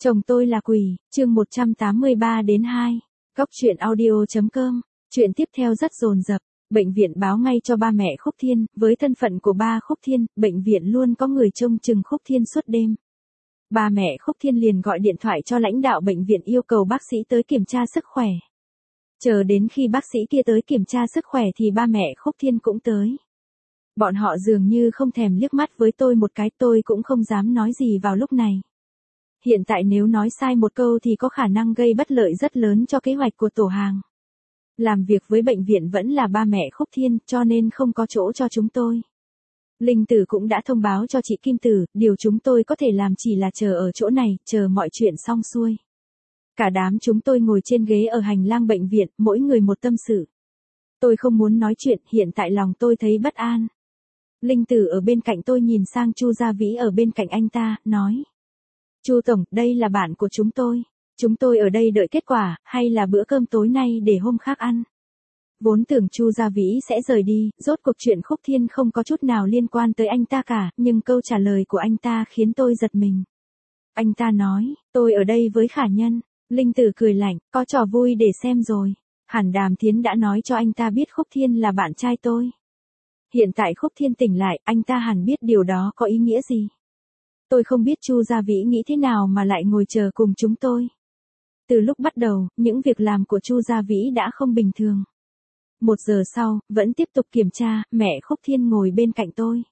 Chồng tôi là quỷ, chương 183 đến 2. Góc truyện audio.com. Chuyện tiếp theo rất dồn dập. Bệnh viện báo ngay cho ba mẹ Khúc Thiên, với thân phận của ba Khúc Thiên, bệnh viện luôn có người trông chừng Khúc Thiên suốt đêm. Ba mẹ Khúc Thiên liền gọi điện thoại cho lãnh đạo bệnh viện yêu cầu bác sĩ tới kiểm tra sức khỏe. Chờ đến khi bác sĩ kia tới kiểm tra sức khỏe thì ba mẹ Khúc Thiên cũng tới. Bọn họ dường như không thèm liếc mắt với tôi một cái, tôi cũng không dám nói gì vào lúc này. Hiện tại nếu nói sai một câu thì có khả năng gây bất lợi rất lớn cho kế hoạch của tổ hàng. Làm việc với bệnh viện vẫn là ba mẹ Khúc Thiên, cho nên không có chỗ cho chúng tôi. Linh Tử cũng đã thông báo cho chị Kim Tử, điều chúng tôi có thể làm chỉ là chờ ở chỗ này, chờ mọi chuyện xong xuôi. Cả đám chúng tôi ngồi trên ghế ở hành lang bệnh viện, mỗi người một tâm sự. Tôi không muốn nói chuyện, hiện tại lòng tôi thấy bất an. Linh Tử ở bên cạnh tôi nhìn sang Chu Gia Vĩ ở bên cạnh anh ta, nói. Chu Tổng, đây là bạn của chúng tôi. Chúng tôi ở đây đợi kết quả, hay là bữa cơm tối nay để hôm khác ăn. Vốn tưởng Chu Gia Vĩ sẽ rời đi, rốt cuộc chuyện Khúc Thiên không có chút nào liên quan tới anh ta cả, nhưng câu trả lời của anh ta khiến tôi giật mình. Anh ta nói, tôi ở đây với Khả Nhân. Linh Tử cười lạnh, có trò vui để xem rồi. Hẳn Đàm Thiến đã nói cho anh ta biết Khúc Thiên là bạn trai tôi. Hiện tại Khúc Thiên tỉnh lại, anh ta hẳn biết điều đó có ý nghĩa gì. Tôi không biết Chu Gia Vĩ nghĩ thế nào mà lại ngồi chờ cùng chúng tôi. Từ lúc bắt đầu, những việc làm của Chu Gia Vĩ đã không bình thường. 1 giờ sau, vẫn tiếp tục kiểm tra, mẹ Khúc Thiên ngồi bên cạnh tôi.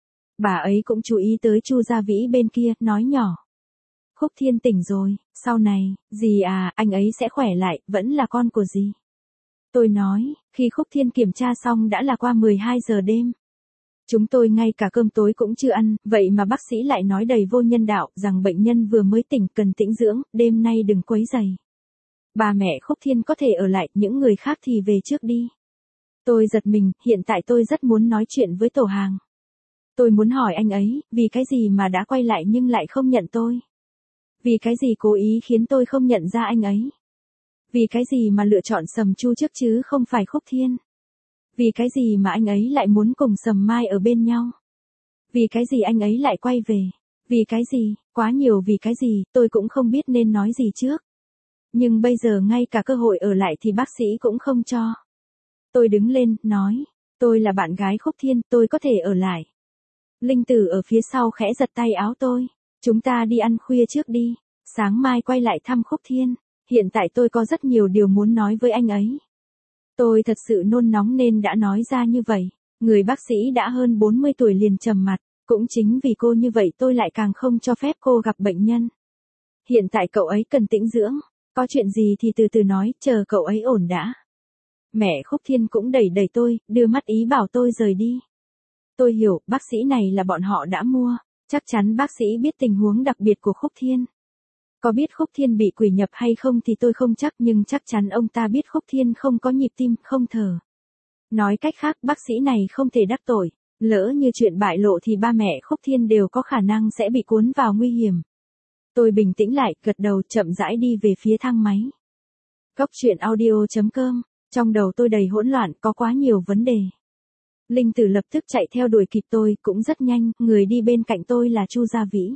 Bà ấy cũng chú ý tới Chu Gia Vĩ bên kia, nói nhỏ. Khúc Thiên tỉnh rồi, sau này, dì à, anh ấy sẽ khỏe lại, vẫn là con của dì. Tôi nói, khi Khúc Thiên kiểm tra xong đã là qua 12 giờ đêm. Chúng tôi ngay cả cơm tối cũng chưa ăn, vậy mà bác sĩ lại nói đầy vô nhân đạo, rằng bệnh nhân vừa mới tỉnh cần tĩnh dưỡng, đêm nay đừng quấy rầy. Ba mẹ Khúc Thiên có thể ở lại, những người khác thì về trước đi. Tôi giật mình, hiện tại tôi rất muốn nói chuyện với tổ hàng. Tôi muốn hỏi anh ấy, vì cái gì mà đã quay lại nhưng lại không nhận tôi? Vì cái gì cố ý khiến tôi không nhận ra anh ấy? Vì cái gì mà lựa chọn Sầm Chu trước chứ không phải Khúc Thiên? Vì cái gì mà anh ấy lại muốn cùng Sầm Mai ở bên nhau? Vì cái gì anh ấy lại quay về? Vì cái gì? Quá nhiều vì cái gì, tôi cũng không biết nên nói gì trước. Nhưng bây giờ ngay cả cơ hội ở lại thì bác sĩ cũng không cho. Tôi đứng lên, nói, tôi là bạn gái Khúc Thiên, tôi có thể ở lại. Linh Tử ở phía sau khẽ giật tay áo tôi. Chúng ta đi ăn khuya trước đi, sáng mai quay lại thăm Khúc Thiên. Hiện tại tôi có rất nhiều điều muốn nói với anh ấy. Tôi thật sự nôn nóng nên đã nói ra như vậy. Người bác sĩ đã hơn 40 tuổi liền trầm mặt. Cũng chính vì cô như vậy tôi lại càng không cho phép cô gặp bệnh nhân. Hiện tại cậu ấy cần tĩnh dưỡng. Có chuyện gì thì từ từ nói, chờ cậu ấy ổn đã. Mẹ Khúc Thiên cũng đẩy đẩy tôi, đưa mắt ý bảo tôi rời đi. Tôi hiểu, bác sĩ này là bọn họ đã mua. Chắc chắn bác sĩ biết tình huống đặc biệt của Khúc Thiên. Có biết Khúc Thiên bị quỷ nhập hay không thì tôi không chắc, nhưng chắc chắn ông ta biết Khúc Thiên không có nhịp tim, không thở. Nói cách khác, bác sĩ này không thể đắc tội. Lỡ như chuyện bại lộ thì ba mẹ Khúc Thiên đều có khả năng sẽ bị cuốn vào nguy hiểm. Tôi bình tĩnh lại, gật đầu, chậm rãi đi về phía thang máy. Góc truyện audio.com. Trong đầu tôi đầy hỗn loạn, có quá nhiều vấn đề. Linh Tử lập tức chạy theo đuổi kịp tôi, cũng rất nhanh, người đi bên cạnh tôi là Chu Gia Vĩ.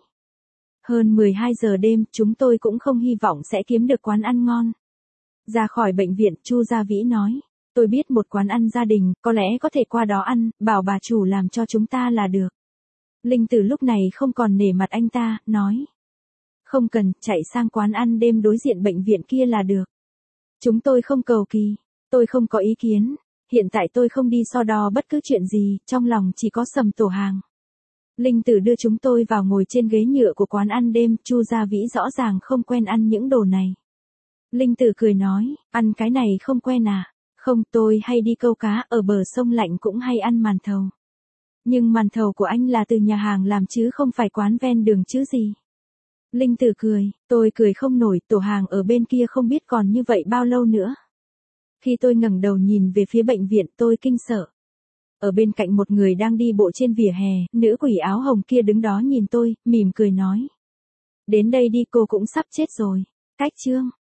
Hơn 12 giờ đêm, chúng tôi cũng không hy vọng sẽ kiếm được quán ăn ngon. Ra khỏi bệnh viện, Chu Gia Vĩ nói, tôi biết một quán ăn gia đình, có lẽ có thể qua đó ăn, bảo bà chủ làm cho chúng ta là được. Linh Tử lúc này không còn nể mặt anh ta, nói. Không cần, chạy sang quán ăn đêm đối diện bệnh viện kia là được. Chúng tôi không cầu kỳ, tôi không có ý kiến. Hiện tại tôi không đi so đo bất cứ chuyện gì, trong lòng chỉ có Sầm tổ hàng. Linh Tử đưa chúng tôi vào ngồi trên ghế nhựa của quán ăn đêm, Chu Gia Vĩ rõ ràng không quen ăn những đồ này. Linh Tử cười nói, ăn cái này không quen à? Không, tôi hay đi câu cá, ở bờ sông lạnh cũng hay ăn màn thầu. Nhưng màn thầu của anh là từ nhà hàng làm chứ không phải quán ven đường chứ gì. Linh Tử cười, tôi cười không nổi, tổ hàng ở bên kia không biết còn như vậy bao lâu nữa. Khi tôi ngẩng đầu nhìn về phía bệnh viện, tôi kinh sợ. Ở bên cạnh một người đang đi bộ trên vỉa hè, nữ quỷ áo hồng kia đứng đó nhìn tôi, mỉm cười nói. Đến đây đi, cô cũng sắp chết rồi. Cách chương.